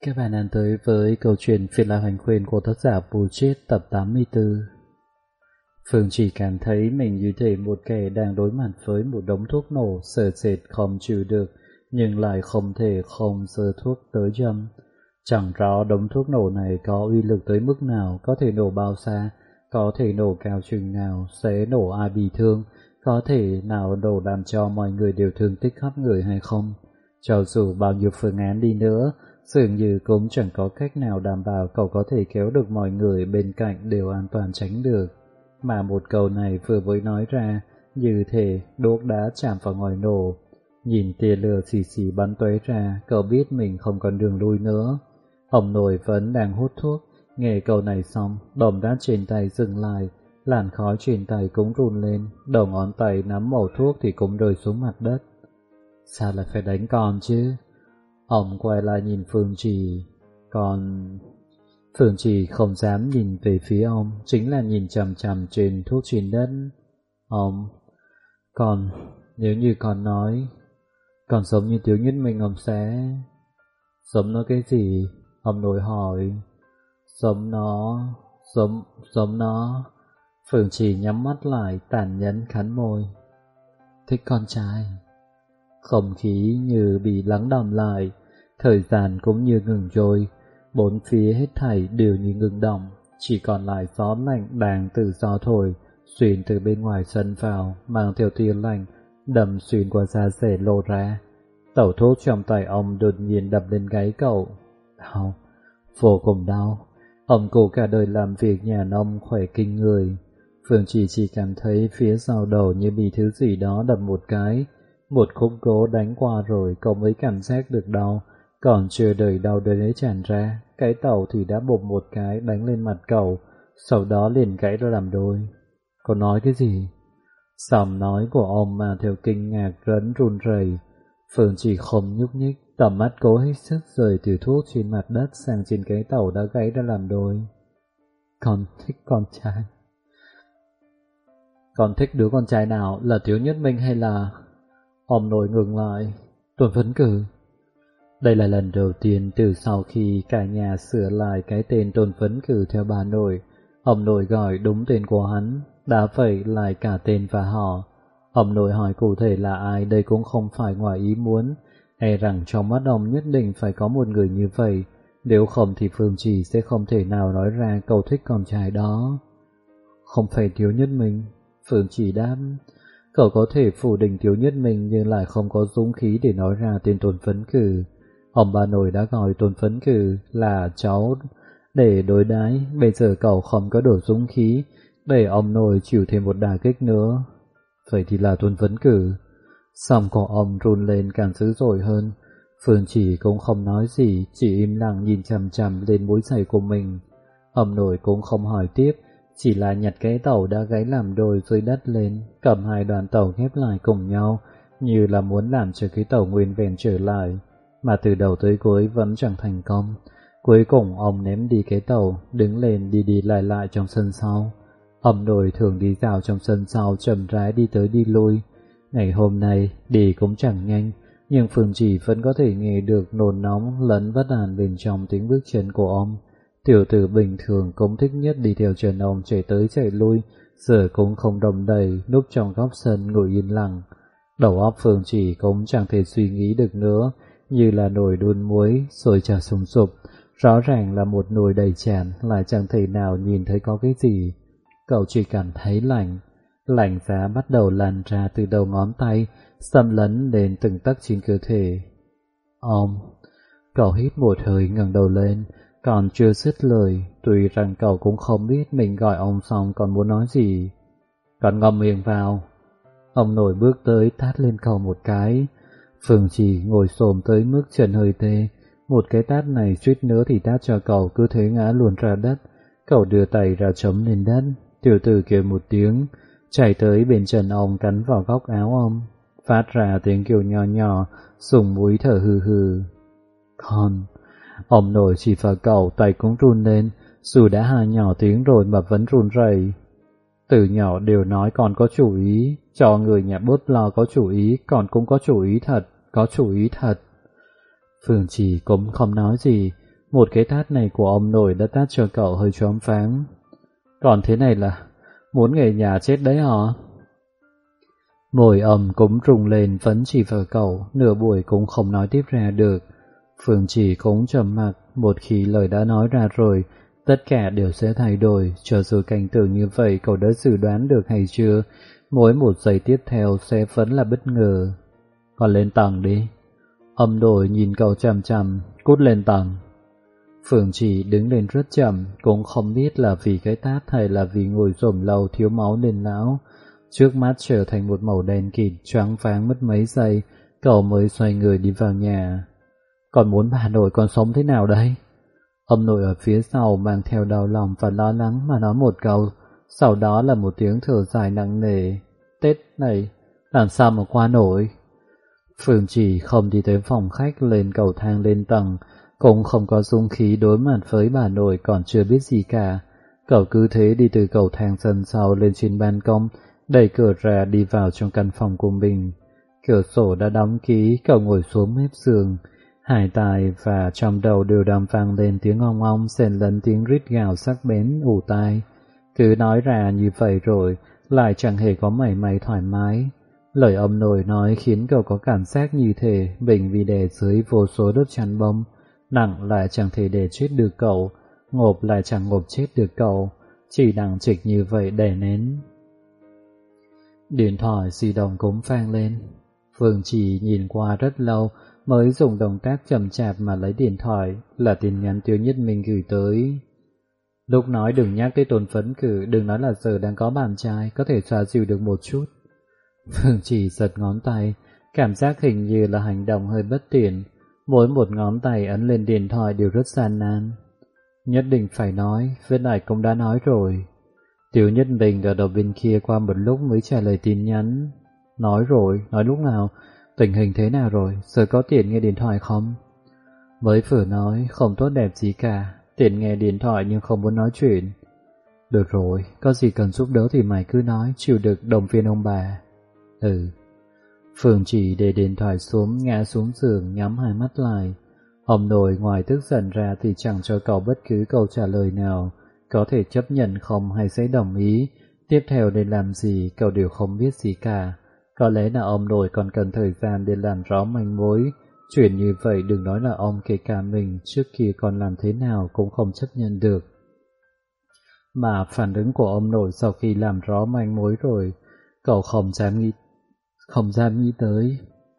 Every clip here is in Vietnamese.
Các bạn đang tới với câu chuyện Phiên Lạc Hành Khuyên của tác giả Bùi Chết tập 84. Phương chỉ cảm thấy mình như thể một kẻ đang đối mặt với một đống thuốc nổ, sợ sệt không chịu được, nhưng lại không thể không giơ thuốc tới châm. Chẳng rõ đống thuốc nổ này có uy lực tới mức nào, có thể nổ bao xa, có thể nổ cao chừng nào, sẽ nổ ai bị thương, có thể nào nổ làm cho mọi người đều thương tích khắp người hay không. Cho dù bao nhiêu phương án đi nữa, dường như cũng chẳng có cách nào đảm bảo cậu có thể kéo được mọi người bên cạnh đều an toàn tránh được. Mà một câu này vừa mới nói ra, như thể đuốc đã chạm vào ngòi nổ. Nhìn tia lửa xì xì bắn tóe ra, cậu biết mình không còn đường lui nữa. Ông nội vẫn đang hút thuốc, nghe câu này xong, động tác trên tay dừng lại, làn khói trên tay cũng run lên, đầu ngón tay nắm mẩu thuốc thì cũng rơi xuống mặt đất. Sao lại phải đánh con chứ? Ông quay lại nhìn Phương Trì. Phương Trì không dám nhìn về phía ông, chính là nhìn chằm chằm trên thuốc trên đất. Nếu như con nói, con giống như Tiểu Nhất Minh, ông sẽ... Giống nó cái gì? Ông nội hỏi. Giống nó. Phương Trì nhắm mắt lại, tàn nhẫn cắn môi. Thích con trai. Không khí như bị lắng đọng lại, thời gian cũng như ngừng trôi, bốn phía hết thảy đều như ngừng động, chỉ còn lại gió lạnh đang tự do thổi, xuyên từ bên ngoài sân vào, mang theo tia lạnh, đâm xuyên qua da rẻ lộ ra. Tẩu thuốc trong tay ông đột nhiên đập lên gáy cậu. Đau, vô cùng đau. Ông cố cả đời làm việc nhà nông khỏe kinh người. Phương chỉ cảm thấy phía sau đầu như bị thứ gì đó đập một cái. Một khúc gỗ đánh qua rồi cậu mới cảm giác được đau, còn chưa đợi đau đấy tràn ra, cái tàu thì đã bộp một cái đánh lên mặt cậu, sau đó liền gãy ra làm đôi. Cậu nói cái gì? Giọng nói của ông mà theo kinh ngạc rấn run rẩy. Phương chỉ không nhúc nhích, tầm mắt cố hết sức rời từ thuốc trên mặt đất sang trên cái tàu đã gãy ra làm đôi. Con thích con trai. Con thích đứa con trai nào, là Tiểu Nhất Minh hay là... Ông nội ngừng lại. Tuần Phấn Cử. Đây là lần đầu tiên từ sau khi cả nhà sửa lại cái tên Tôn Phấn Cử theo bà nội. Ông nội gọi đúng tên của hắn, đã vậy lại cả tên và họ. Ông nội hỏi cụ thể là ai đây cũng không phải ngoài ý muốn, e rằng trong mắt ông nhất định phải có một người như vậy, nếu không thì Phương Trì sẽ không thể nào nói ra câu thích con trai đó. Không phải Tiểu Nhất Minh, Phương Trì đáp. Cậu có thể phủ định Tiểu Nhất Minh nhưng lại không có dũng khí để nói ra tên Tôn Phấn Cử. Ông bà nội đã gọi Tôn Phấn Cử là cháu để đối đãi, bây giờ cậu không có đủ dũng khí để ông nội chịu thêm một đả kích nữa. Vậy thì là Tôn Phấn Cử. Xong cổ ông run lên càng dữ dội hơn. Phương Chỉ cũng không nói gì, chỉ im lặng nhìn chằm chằm lên mũi giày của mình. Ông nội cũng không hỏi tiếp, chỉ là nhặt cái tàu đã gãy làm đôi dưới đất lên, cầm hai đoạn tàu ghép lại cùng nhau, như là muốn làm cho cái tàu nguyên vẹn trở lại, mà từ đầu tới cuối vẫn chẳng thành công. Cuối cùng ông ném đi cái tàu, đứng lên đi đi lại lại trong sân sau. Ông nội thường đi dạo trong sân sau, chậm rãi đi tới đi lui. Ngày hôm nay đi cũng chẳng nhanh, nhưng Phương Chỉ vẫn có thể nghe được nôn nóng lẫn bất an bên trong tiếng bước chân của ông. Tiểu tử bình thường cũng thích nhất đi theo chân ông chạy tới chạy lui, giờ cũng không đồng đầy, núp trong góc sân ngồi yên lặng. Đầu óc Phương Chỉ cũng chẳng thể suy nghĩ được nữa, như là nồi đun muối, sôi trào sùng sục. Rõ ràng là một nồi đầy tràn, lại chẳng thể nào nhìn thấy có cái gì. Cậu chỉ cảm thấy lạnh, lạnh giá bắt đầu lan ra từ đầu ngón tay, xâm lấn đến từng tấc trên cơ thể. Cậu hít một hơi ngẩng đầu lên, còn chưa dứt lời, tuy rằng cậu cũng không biết mình gọi ông xong còn muốn nói gì. Còn ngậm miệng vào. Ông nội bước tới tát lên cậu một cái. Phương Chỉ ngồi xổm tới mức chân hơi tê. Một cái tát này suýt nữa thì tát cho cậu cứ thế ngã luôn ra đất. Cậu đưa tay ra chống lên đất. Tiểu tử kêu một tiếng, chạy tới bên chân ông cắn vào góc áo ông, phát ra tiếng kêu nhỏ nhỏ, sùng mũi thở hừ hừ. Con... Ông nội chỉ vào cậu, tay cũng run lên, dù đã hà nhỏ tiếng rồi mà vẫn run rẩy. Từ nhỏ đều nói con có chủ ý, cho người nhà bốt lo có chủ ý, con cũng có chủ ý thật, có chủ ý thật. Phương Chỉ cũng không nói gì, Một cái tát này của ông nội đã tát cho cậu hơi choáng váng. Còn thế này là muốn về nhà chết đấy hả? Môi ông cũng rung lên vẫn chỉ vào cậu, nửa buổi cũng không nói tiếp ra được. Phương Chỉ cũng trầm mặc, một khi lời đã nói ra rồi, tất cả đều sẽ thay đổi, cho dù cảnh tượng như vậy cậu đã dự đoán được hay chưa, mỗi một giây tiếp theo sẽ vẫn là bất ngờ. Còn lên tầng đi. Ông nội nhìn cậu chằm chằm, cút lên tầng. Phương Chỉ đứng lên rất chậm, cũng không biết là vì cái tát hay là vì ngồi rồm lâu thiếu máu nên lão. Trước mắt trở thành một màu đen kịt, choáng váng mất mấy giây, cậu mới xoay người đi vào nhà. Còn muốn bà nội còn sống thế nào đây? Ông nội ở phía sau mang theo đau lòng và lo lắng mà nói một câu, sau đó là một tiếng thở dài nặng nề. Tết này, làm sao mà qua nổi? Phương Chỉ không đi tới phòng khách lên cầu thang lên tầng, cũng không có dũng khí đối mặt với bà nội còn chưa biết gì cả. Cậu cứ thế đi từ cầu thang sân sau lên trên ban công, đẩy cửa ra đi vào trong căn phòng của mình. Cửa sổ đã đóng kỹ, cậu ngồi xuống mép giường. Hai tai và trong đầu đều đàm vang lên tiếng ong ong xen lẫn tiếng rít gào sắc bén ù tai. Cứ nói ra như vậy rồi, lại chẳng hề có mảy may thoải mái. Lời ông nội nói khiến cậu có cảm giác như thể mình bị đè dưới vô số lớp chắn bông, nặng lại chẳng thể để chết được cậu, ngộp lại chẳng ngộp chết được cậu, chỉ đằng trịch như vậy đè nén. Điện thoại di động cũng vang lên. Phương Chỉ nhìn qua rất lâu mới dùng động tác chậm chạp mà lấy điện thoại, là tin nhắn Tiêu Nhất Minh gửi tới. Lúc nói đừng nhắc tới Tôn Phấn Cử, đừng nói là giờ đang có bạn trai, có thể xoa dịu được một chút. Phương Chỉ giật ngón tay, cảm giác hình như là hành động hơi bất tiện, mỗi một ngón tay ấn lên điện thoại đều rất gian nan. Nhất định phải nói, với lại cũng đã nói rồi. Tiêu Nhất Minh ở đầu bên kia qua một lúc mới trả lời tin nhắn. Nói rồi, nói lúc nào? Tình hình thế nào rồi, giờ có tiền nghe điện thoại không? Mới vừa nói, không tốt đẹp gì cả, tiền nghe điện thoại nhưng không muốn nói chuyện. Được rồi, có gì cần giúp đỡ thì mày cứ nói, chịu được động viên ông bà. Ừ. Phương Chỉ để điện thoại xuống, ngã xuống giường, nhắm hai mắt lại. Ông nội ngoài tức giận ra thì chẳng cho cậu bất cứ câu trả lời nào, có thể chấp nhận không hay sẽ đồng ý, tiếp theo nên làm gì cậu đều không biết gì cả. Có lẽ là ông nội còn cần thời gian để làm rõ manh mối, chuyện như vậy đừng nói là ông, kể cả mình trước kia còn làm thế nào cũng không chấp nhận được. Mà phản ứng của ông nội sau khi làm rõ manh mối rồi, cậu không dám nghĩ tới.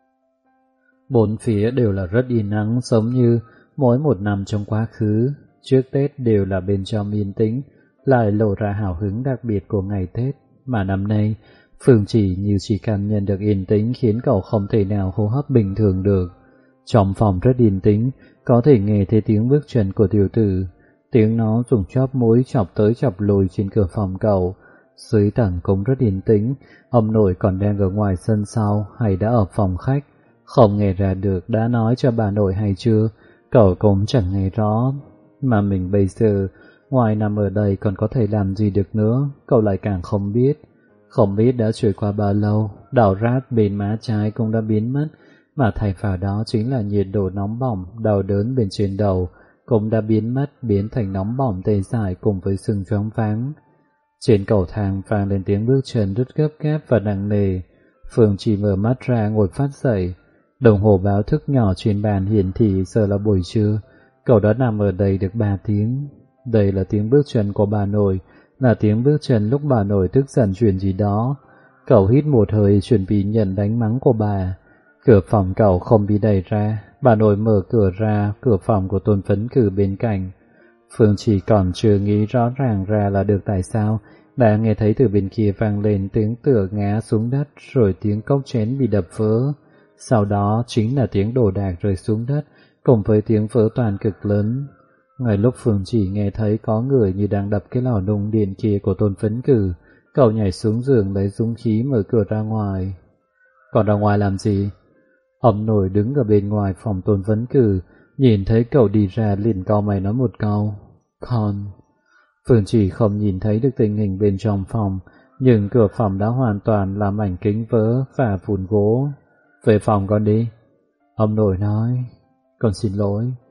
Bốn phía đều là rất yên ắng, giống như mỗi một năm trong quá khứ, trước Tết đều là bên trong yên tĩnh, lại lộ ra hào hứng đặc biệt của ngày Tết, mà năm nay Phương Chỉ như chỉ cảm nhận được yên tĩnh khiến cậu không thể nào hô hấp bình thường được. Trong phòng rất yên tĩnh, có thể nghe thấy tiếng bước chân của tiểu tử, tiếng nó dùng chóp mũi chọc tới chọc lùi trên cửa phòng cậu. Dưới tầng cũng rất yên tĩnh, ông nội còn đang ở ngoài sân sau hay đã ở phòng khách, không nghe ra được đã nói cho bà nội hay chưa, cậu cũng chẳng nghe rõ. Mà mình bây giờ, ngoài nằm ở đây còn có thể làm gì được nữa, cậu lại càng không biết. Không biết đã trôi qua bao lâu, đau rát bên má trái cũng đã biến mất, mà thay vào đó chính là nhiệt độ nóng bỏng, đau đớn bên trên đầu cũng đã biến mất, biến thành nóng bỏng tê dại cùng với sưng choáng váng. Trên cầu thang vang lên tiếng bước chân rất gấp gáp và nặng nề. Phương chỉ mở mắt ra ngồi phát dậy. Đồng hồ báo thức nhỏ trên bàn hiển thị giờ là buổi trưa. Cậu đã nằm ở đây được 3 tiếng. Đây là tiếng bước chân của bà nội, là tiếng bước chân lúc bà nội tức giận chuyện gì đó. Cậu hít một hơi chuẩn bị nhận đánh mắng của bà. Cửa phòng cậu không bị đẩy ra, bà nội mở cửa ra, cửa phòng của Tôn Phấn Cử bên cạnh. Phương chỉ còn chưa nghĩ rõ ràng ra là được tại sao, đã nghe thấy từ bên kia vang lên tiếng tựa ngã xuống đất rồi tiếng cốc chén bị đập vỡ. Sau đó chính là tiếng đồ đạc rơi xuống đất, cùng với tiếng vỡ toàn cực lớn. Ngay lúc Phương chỉ nghe thấy có người như đang đập cái lò nung điện kia của Tôn Phấn Cử, cậu nhảy xuống giường lấy dũng khí mở cửa ra ngoài. Còn ra ngoài làm gì? Ông nội đứng ở bên ngoài phòng Tôn Phấn Cử, nhìn thấy cậu đi ra liền cau mày nói một câu. Con. Phương chỉ không nhìn thấy được tình hình bên trong phòng, nhưng cửa phòng đã hoàn toàn làm mảnh kính vỡ và vụn gỗ. Về phòng con đi. Ông nội nói. Con xin lỗi.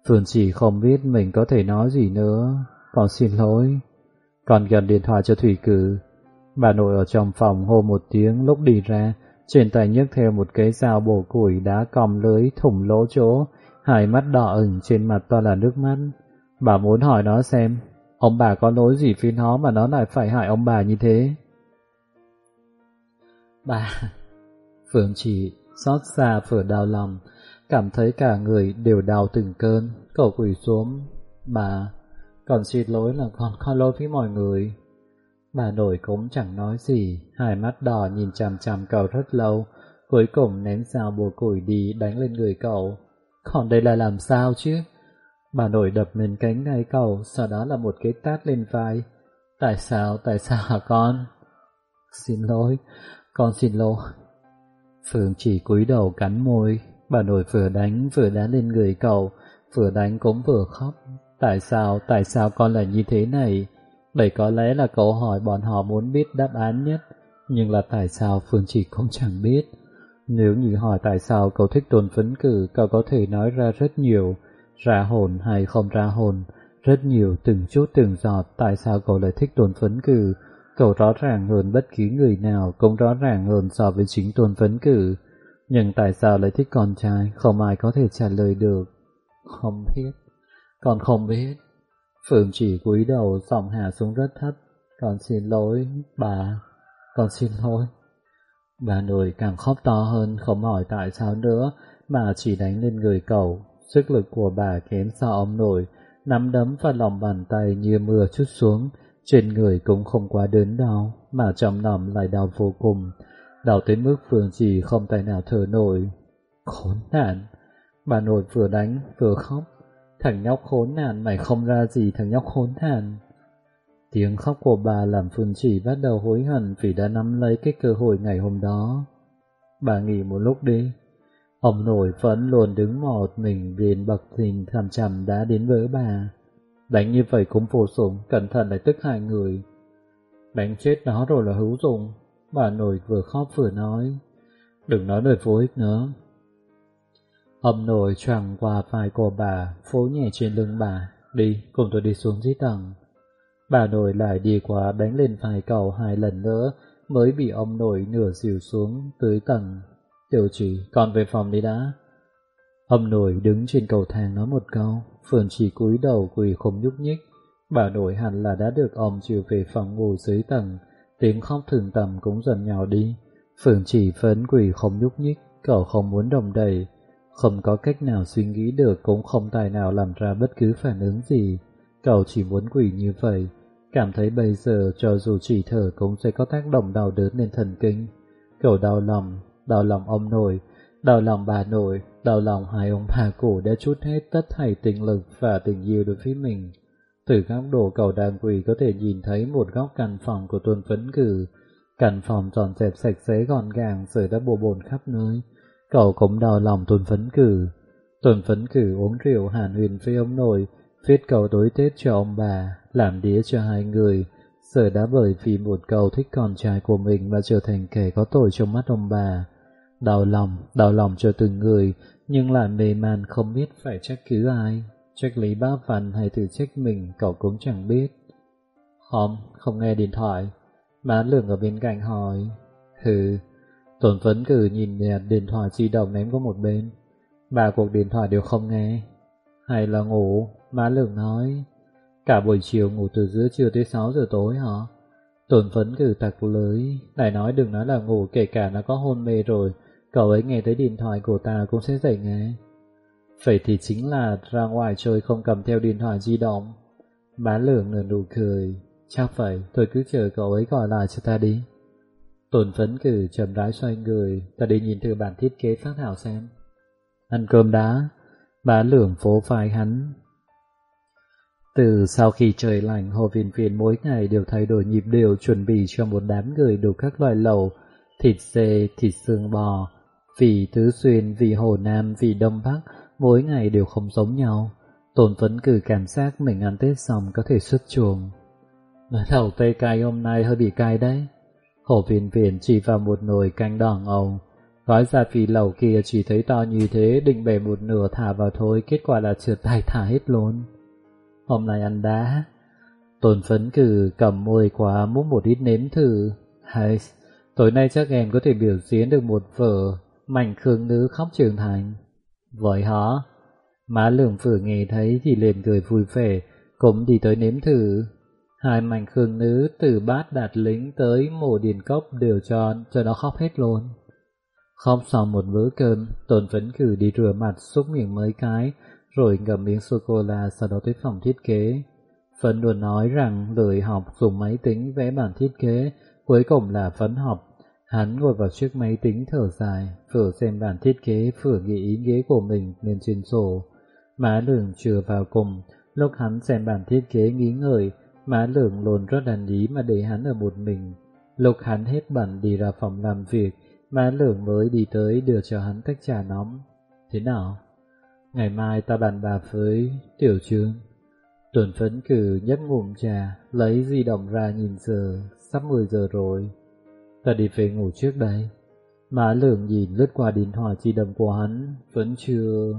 Phương chỉ không biết mình có thể nói gì nữa. Con xin lỗi. Con gần điện thoại cho Thủy Cử. Bà nội ở trong phòng hô một tiếng lúc đi ra, trên tay nhấc theo một cái dao bổ củi đá còng lưới thủng lỗ chỗ, hai mắt đỏ ửng, trên mặt toàn là nước mắt. Bà muốn hỏi nó xem, ông bà có lỗi gì với nó mà nó lại phải hại ông bà như thế? Bà... Phương chỉ xót xa vừa đau lòng, cảm thấy cả người đều đau từng cơn. Cậu quỳ xuống. Bà, con xin lỗi là con có lỗi với mọi người. Bà nội cũng chẳng nói gì, hai mắt đỏ nhìn chằm chằm cậu rất lâu, cuối cùng ném dao bổ củi đi đánh lên người cậu. Còn đây là làm sao chứ? Bà nội đập lên cánh tay cậu, sau đó là một cái tát lên vai. Tại sao hả con? Xin lỗi, con xin lỗi. Phương chỉ cúi đầu cắn môi, bà nội vừa đánh vừa đá lên người cậu, vừa đánh cũng vừa khóc. Tại sao con lại như thế này? Đây có lẽ là câu hỏi bọn họ muốn biết đáp án nhất, nhưng là tại sao Phương chỉ cũng chẳng biết. Nếu như hỏi tại sao cậu thích Tôn Phấn Cử, cậu có thể nói ra rất nhiều, ra hồn hay không ra hồn, rất nhiều từng chút từng giọt. Tại sao cậu lại thích Tôn Phấn Cử? Cậu rõ ràng hơn bất kỳ người nào, cũng rõ ràng hơn so với chính Tôn Phấn Cử. Nhưng tại sao lại thích con trai, không ai có thể trả lời được. Không biết, con không biết. Phương chỉ cúi đầu, giọng hạ xuống rất thấp. Con xin lỗi, bà, con xin lỗi. Bà nội càng khóc to hơn, không hỏi tại sao nữa, mà chỉ đánh lên người cậu. Sức lực của bà kém xa ông nội, nắm đấm và lòng bàn tay như mưa trút xuống, trên người cũng không quá đớn đau, mà trong lòng lại đau vô cùng, đau tới mức Phương chỉ không tài nào thở nổi. Khốn nạn! Bà nội vừa đánh vừa khóc. Thằng nhóc khốn nạn, mày không ra gì thằng nhóc khốn nạn. Tiếng khóc của bà làm Phương chỉ bắt đầu hối hận vì đã nắm lấy cái cơ hội ngày hôm đó. Bà nghỉ một lúc đi. Ông nội vẫn luôn đứng một mình bên bậc thềm chằm chằm đã đến với bà. Đánh như vậy cũng vô dụng, cẩn thận lại tức hai người. Đánh chết nó rồi là hữu dụng. Bà nội vừa khóc vừa nói. Đừng nói lời vô ích nữa. Ông nội choàng qua vai của bà, phố nhẹ trên lưng bà. Đi, cùng tôi đi xuống dưới tầng. Bà nội lại đi qua đánh lên vai cậu hai lần nữa, mới bị ông nội nửa dìu xuống tới tầng. Tiểu Chỉ, con về phòng đi đã. Ông nội đứng trên cầu thang nói một câu. Phương chỉ cúi đầu quỳ không nhúc nhích. Bà nội hẳn là đã được ông chịu về phòng ngủ dưới tầng. Tiếng khóc thường tầm cũng dần nhỏ đi. Phương chỉ vẫn quỳ không nhúc nhích. Cậu không muốn đồng đẩy, không có cách nào suy nghĩ được, cũng không tài nào làm ra bất cứ phản ứng gì. Cậu chỉ muốn quỳ như vậy, cảm thấy bây giờ cho dù chỉ thở cũng sẽ có tác động đau đớn lên thần kinh. Cậu đau lòng ông nội, đau lòng bà nội, đau lòng hai ông bà cụ đã trút hết tất thảy tình lực và tình yêu đối với mình. Từ góc độ cậu đang quỳ có thể nhìn thấy một góc căn phòng của Tôn Phấn Cử. Căn phòng dọn dẹp sạch sẽ gọn gàng, rồi đã bừa bộn khắp nơi. Cậu cũng đau lòng Tôn Phấn Cử. Tôn Phấn Cử uống rượu hàn huyền với ông nội, viết câu đối Tết cho ông bà, làm đĩa cho hai người. Giờ đã bởi vì một câu thích con trai của mình mà trở thành kẻ có tội trong mắt ông bà. Đau lòng cho từng người, nhưng lại mê man không biết phải trách cứ ai. Trách Lý Bá Văn hay tự trách mình cậu cũng chẳng biết. Không nghe điện thoại. Má Lương ở bên cạnh hỏi. Tôn Phấn Cử nhìn điện thoại di động ném qua một bên. Ba cuộc điện thoại đều không nghe. Hay là ngủ? Má Lương nói. Cả buổi chiều ngủ từ giữa trưa tới 6 giờ tối hả? Tôn Phấn Cử tặc lưới. Lại nói đừng nói là ngủ, kể cả nó có hôn mê rồi, cậu ấy nghe tới điện thoại của ta cũng sẽ dậy nghe. Vậy thì chính là ra ngoài chơi không cầm theo điện thoại di động. Má Lương nở nụ cười. Chắc vậy, tôi cứ chờ cậu ấy gọi lại cho ta đi. Tôn Phấn Cử chậm rãi xoay người. Ta đi nhìn thử bản thiết kế phát thảo xem. Ăn cơm đã. Má Lương phố vai hắn. Từ sau khi trời lạnh, Hồ Viên Viên mỗi ngày đều thay đổi nhịp điệu chuẩn bị cho một đám người đủ các loại lẩu, thịt dê, thịt xương bò, vị Tứ Xuyên, vị Hồ Nam, vị Đông Bắc, mỗi ngày đều không giống nhau. Tôn Phấn Cử cảm giác mình ăn Tết xong có thể xuất chuồng. Lẩu tây cay hôm nay hơi bị cay đấy. Hồ Viên Viên chỉ vào một nồi canh đỏ ngầu. Gói gia vị lẩu kia chỉ thấy to như thế, định bẻ một nửa thả vào thôi, kết quả là trượt tay thả hết luôn. Hôm nay ăn đá. Tôn Phấn Cử cầm môi quá múc một ít nếm thử. Hay, tối nay chắc em có thể biểu diễn được một vở Mảnh Khương Nữ khóc trưởng thành. Vậy hả? Má Lương Phử nghe thấy thì liền cười vui vẻ, cũng đi tới nếm thử. Hai Mảnh Khương Nữ từ bát Đạt Lính tới Mộ Điền Cốc đều cho nó khóc hết luôn. Khóc xong một bữa cơm, Tôn Phấn Cử đi rửa mặt xúc miệng mấy cái, rồi ngậm miếng sô-cô-la, sau đó tới phòng thiết kế. Phấn luôn nói rằng lười học dùng máy tính vẽ bản thiết kế, cuối cùng là Phấn học. Hắn ngồi vào chiếc máy tính thở dài, vừa xem bản thiết kế vừa nghĩ ý nghĩa của mình lên trên sổ. Má Lương chưa vào cùng, lúc hắn xem bản thiết kế nghĩ ngợi, Má Lương luôn rất đàn ý mà để hắn ở một mình. Lúc hắn hết bận đi ra phòng làm việc, Má Lương mới đi tới đưa cho hắn tách trà nóng. Thế nào? Ngày mai ta bàn bạc với Tiểu Trương. Tôn Phấn Cử nhấp ngụm trà, lấy di động ra nhìn giờ, sắp 10 giờ rồi. Ta đi về ngủ trước đây. Má Lương nhìn lướt qua điện thoại di động của hắn, vẫn chưa.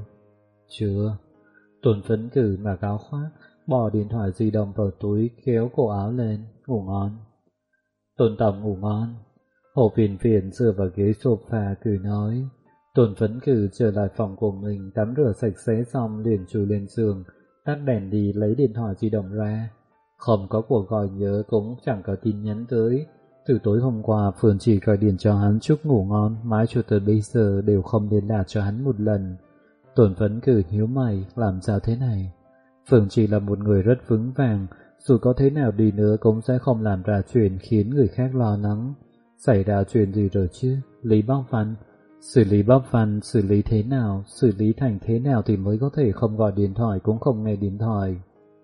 Tôn Phấn Cử mặc áo khoác, bỏ điện thoại di động vào túi, kéo cổ áo lên, ngủ ngon. Tôn Tổng ngủ ngon. Hồ Phiền Phiền dựa vào ghế sofa cười nói. Tôn Phấn Cử trở lại phòng của mình, tắm rửa sạch sẽ xong liền chui lên giường, tắt đèn đi lấy điện thoại di động ra. Không có cuộc gọi nhớ cũng chẳng có tin nhắn tới. Từ tối hôm qua Phương chỉ gọi điện cho hắn chúc ngủ ngon, mãi cho tới bây giờ đều không liên lạc cho hắn một lần. Tôn Phấn Cử nhíu mày, làm sao thế này? Phương chỉ là một người rất vững vàng, dù có thế nào đi nữa cũng sẽ không làm ra chuyện khiến người khác lo lắng. Xảy ra chuyện gì rồi chứ? Lý Bắc Văn. Xử lý Bắc Văn, xử lý thế nào, xử lý thành thế nào thì mới có thể không gọi điện thoại cũng không nghe điện thoại.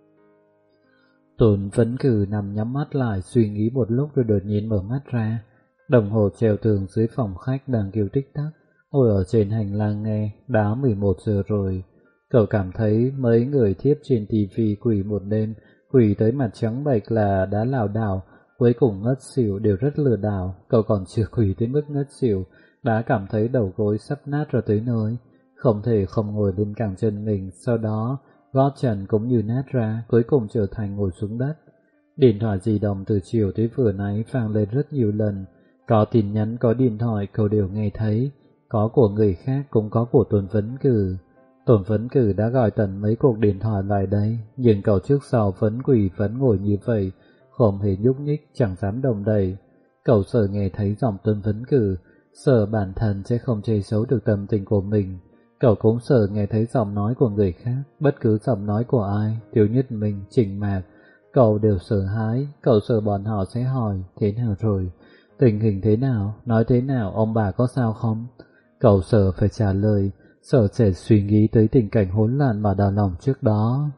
Tôn Phấn Cử nằm nhắm mắt lại suy nghĩ một lúc rồi đột nhiên mở mắt ra. Đồng hồ treo tường dưới phòng khách đang kêu tích tắc, ngồi ở trên hành lang nghe, đã 11 giờ rồi. Cậu cảm thấy mấy người thiếp trên tivi quỳ một đêm, quỳ tới mặt trắng bệch là đã lảo đảo, cuối cùng ngất xỉu đều rất lừa đảo. Cậu còn chưa quỳ tới mức ngất xỉu, đã cảm thấy đầu gối sắp nát ra tới nơi, không thể không ngồi lên cẳng chân mình, sau đó gót chân cũng như nát ra, cuối cùng trở thành ngồi xuống đất. Điện thoại di động từ chiều tới vừa nãy vang lên rất nhiều lần, có tin nhắn có điện thoại cậu đều nghe thấy, có của người khác cũng có của Tôn Phấn Cử. Tôn Phấn Cử đã gọi tận mấy cuộc điện thoại lại đây, nhưng cậu trước sau vẫn quỳ vẫn ngồi như vậy, không hề nhúc nhích, chẳng dám động đậy. Cậu sợ nghe thấy giọng Tôn Phấn Cử, sợ bản thân sẽ không che giấu được tâm tình của mình. Cậu cũng sợ nghe thấy giọng nói của người khác, bất cứ giọng nói của ai, Tiểu Nhất Minh, Trình Mạc. Cậu đều sợ hãi, cậu sợ bọn họ sẽ hỏi, thế nào rồi, tình hình thế nào, nói thế nào, ông bà có sao không? Cậu sợ phải trả lời, sợ sẽ suy nghĩ tới tình cảnh hỗn loạn mà đau lòng trước đó.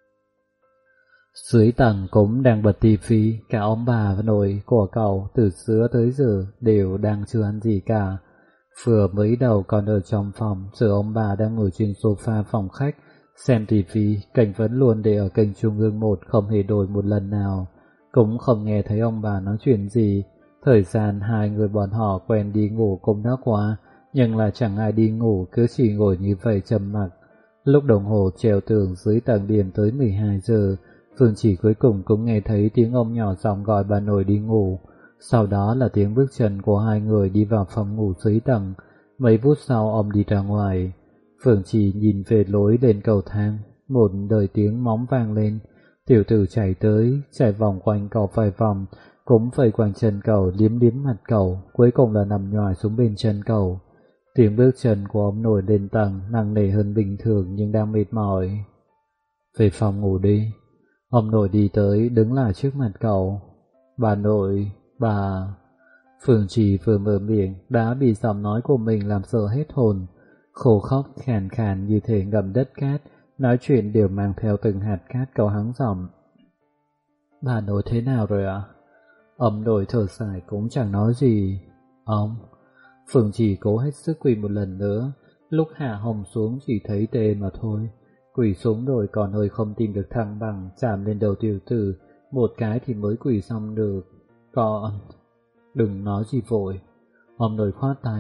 Dưới tầng cũng đang bật tivi, cả ông bà và nội của cậu từ xưa tới giờ đều đang chưa ăn gì cả. Vừa mới đầu còn ở trong phòng, giờ ông bà đang ngồi trên sofa phòng khách, xem tivi, cảnh vẫn luôn để ở kênh Trung ương 1 không hề đổi một lần nào. Cũng không nghe thấy ông bà nói chuyện gì. Thời gian hai người bọn họ quen đi ngủ cũng đã qua, nhưng là chẳng ai đi ngủ, cứ chỉ ngồi như vậy trầm mặc. Lúc đồng hồ treo tường dưới tầng điểm tới 12 giờ, Phương Chỉ cuối cùng cũng nghe thấy tiếng ông nhỏ giọng gọi bà nội đi ngủ. Sau đó là tiếng bước chân của hai người đi vào phòng ngủ dưới tầng. Mấy phút sau ông đi ra ngoài. Phương Chỉ nhìn về lối lên cầu thang, một đời tiếng móng vang lên. Tiểu tử chạy tới, chạy vòng quanh cậu vài vòng, cũng vây quanh chân cậu, liếm liếm mặt cậu, cuối cùng là nằm nhòi xuống bên chân cậu. Tiếng bước chân của ông nội lên tầng, nặng nề hơn bình thường nhưng đang mệt mỏi. Về phòng ngủ đi. Ông nội đi tới, đứng lại trước mặt cậu. Bà nội, bà... Phương Trì vừa mở miệng, đã bị giọng nói của mình làm sợ hết hồn. Khô khóc khàn khàn như thể ngầm đất cát, nói chuyện đều mang theo từng hạt cát cậu hắng giọng. Bà nội thế nào rồi ạ? Ông nội thở dài cũng chẳng nói gì. Ông... Phương Trì cố hết sức quỳ một lần nữa, lúc hạ hồng xuống chỉ thấy tê mà thôi. Quỳ xuống rồi còn hơi không tìm được thăng bằng, chạm lên đầu tiểu tử, một cái thì mới quỳ xong được. Con... Đừng nói gì vội. Ông nội khoát tay.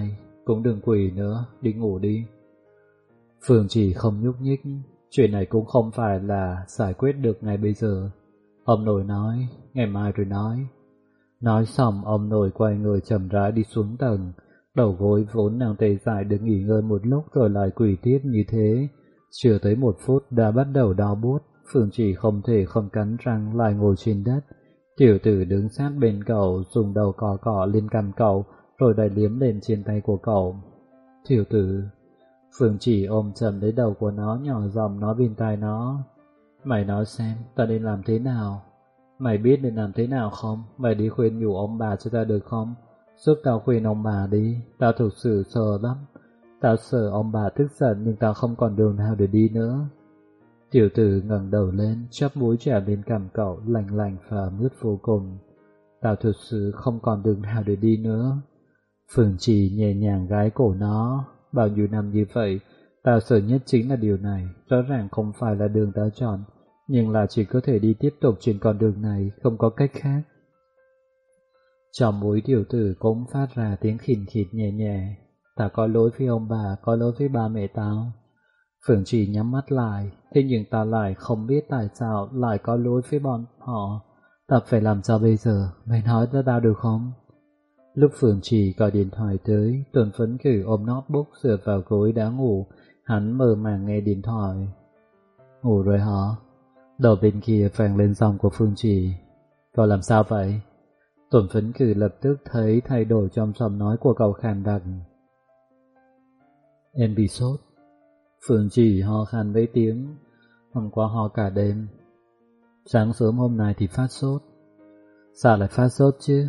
cũng đừng quỳ nữa, đi ngủ đi. Phương Chỉ không nhúc nhích, chuyện này cũng không phải là giải quyết được ngay bây giờ. Ông nội nói, ngày mai rồi nói. Nói xong ông nội quay người chậm rãi đi xuống tầng, đầu gối vốn đang tê dại được nghỉ ngơi một lúc rồi lại quỳ tiếp như thế. Chưa tới 1 phút đã bắt đầu đau buốt, Phương Chỉ không thể không cắn răng lại ngồi trên đất. Tiểu tử đứng sát bên cậu, dùng đầu cọ cọ lên cằm cậu, rồi lại liếm lên trên tay của cậu. Tiểu tử, Phương Chỉ ôm chầm lấy đầu của nó, nhỏ giọng nói bên tai nó. Mày nói xem, ta nên làm thế nào? Mày biết nên làm thế nào không? Mày đi khuyên nhủ ông bà cho ta được không? Giúp tao khuyên ông bà đi, tao thực sự sợ lắm. Tao sợ ông bà tức giận nhưng tao không còn đường nào để đi nữa. Tiểu tử ngẩng đầu lên, chắp mũi trèo lên cằm cậu, lạnh lạnh và mướt vô cùng. Tao thực sự không còn đường nào để đi nữa. Phương Chỉ nhẹ nhàng gái cổ nó. Bao nhiêu năm như vậy, tao sợ nhất chính là điều này. Rõ ràng không phải là đường tao chọn, nhưng là chỉ có thể đi tiếp tục trên con đường này, không có cách khác. Trong mũi tiểu tử cũng phát ra tiếng khìn khịt nhẹ nhẹ. Tao có lỗi với ông bà, có lỗi với ba mẹ tao. Phương Chỉ nhắm mắt lại, thế nhưng tao lại không biết tại sao lại có lỗi với bọn họ. Tao phải làm sao bây giờ, mày nói cho tao được không? Lúc Phương Chỉ gọi điện thoại tới, Tuần Phấn Cử ôm notebook dựa vào gối đã ngủ, hắn mơ màng nghe điện thoại. Ngủ rồi hả? Đầu bên kia vang lên giọng của Phương Chỉ. Cậu làm sao vậy? Tuần Phấn Cử lập tức thấy thay đổi trong giọng nói của cậu khàn đặc. Em bị sốt. Phương Chỉ ho khan mấy tiếng. Hôm qua ho cả đêm. Sáng sớm hôm nay thì phát sốt. Sao lại phát sốt chứ?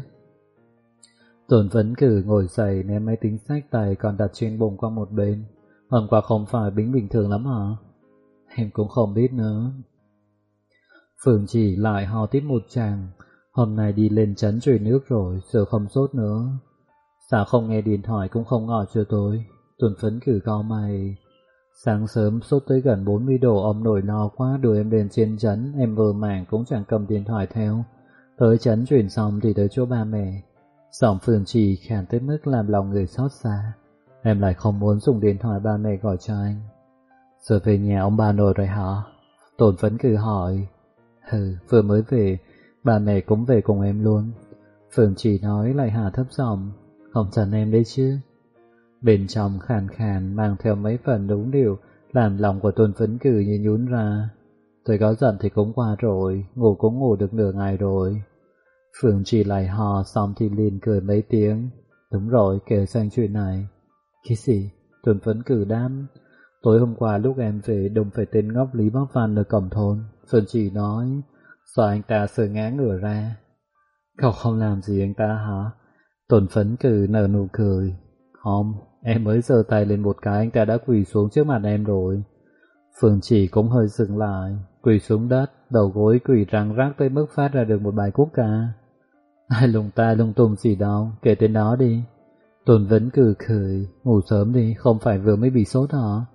Tuần Phấn Cử ngồi dậy ném máy tính sách tay còn đặt trên bụng qua một bên. Hôm qua không phải bình thường lắm hả? Em cũng không biết nữa. Phương Chỉ lại ho tiếp một tràng. Hôm nay đi lên trấn truyền nước rồi, giờ không sốt nữa. Sao không nghe điện thoại cũng không gọi cho tôi? Tuần Phấn Cử cau mày. Sáng sớm sốt tới gần 40 độ, ông nội lo quá đuổi em lên trên trấn, em vờ màng cũng chẳng cầm điện thoại theo. Tới trấn chuyển xong thì tới chỗ ba mẹ. Giọng Phương Chỉ khàn tới mức làm lòng người xót xa. Em lại không muốn dùng điện thoại ba mẹ gọi cho anh. Giờ về nhà ông bà nội rồi hả? Tôn Phấn Cử hỏi. Vừa mới về, ba mẹ cũng về cùng em luôn. Phương Chỉ nói lại hạ thấp giọng. Không trần em đấy chứ? Bên trong khàn khàn mang theo mấy phần đúng điệu, làm lòng của Tôn Phấn Cử như nhún ra. Tôi có giận thì cũng qua rồi, ngủ cũng ngủ được nửa ngày rồi. Phương Chỉ lại hò xong thì liền cười mấy tiếng. Đúng rồi, kể sang chuyện này. Cái gì? Tôn Phấn Cử đáp. Tối hôm qua lúc em về đụng phải tên ngốc Lý Bác Văn ở cổng thôn. Phương Chỉ nói. Sao anh ta sợ ngã ngửa ra? Cậu không làm gì anh ta hả? Tôn Phấn Cử nở nụ cười. Không, em mới giơ tay lên một cái anh ta đã quỳ xuống trước mặt em rồi. Phương Chỉ cũng hơi dừng lại, quỳ xuống đất, đầu gối quỳ răng rắc tới mức phát ra được một bài quốc ca. Ai lung ta lung tung gì đâu, kể tên đó đi. Tôn Phấn Cử cười, ngủ sớm đi, không phải vừa mới bị sốt hả?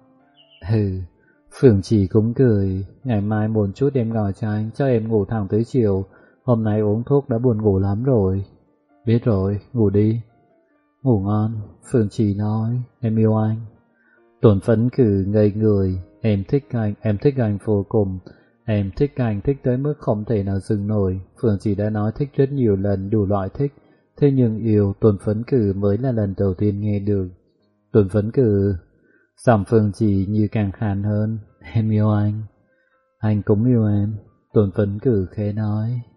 Phương Chỉ cũng cười, ngày mai một chút em gọi cho anh, cho em ngủ thẳng tới chiều, hôm nay uống thuốc đã buồn ngủ lắm rồi. Biết rồi, ngủ đi. Ngủ ngon, Phương Chỉ nói, em yêu anh. Tôn Phấn Cử ngây người, em thích anh vô cùng. Em thích anh thích tới mức không thể nào dừng nổi. Phương Chỉ đã nói thích rất nhiều lần, đủ loại thích. Thế nhưng yêu Tôn Phấn Cử mới là lần đầu tiên nghe được. Tôn Phấn Cử. Giọng Phương Chỉ như càng khàn hơn. Em yêu anh cũng yêu em. Tôn Phấn Cử khẽ nói.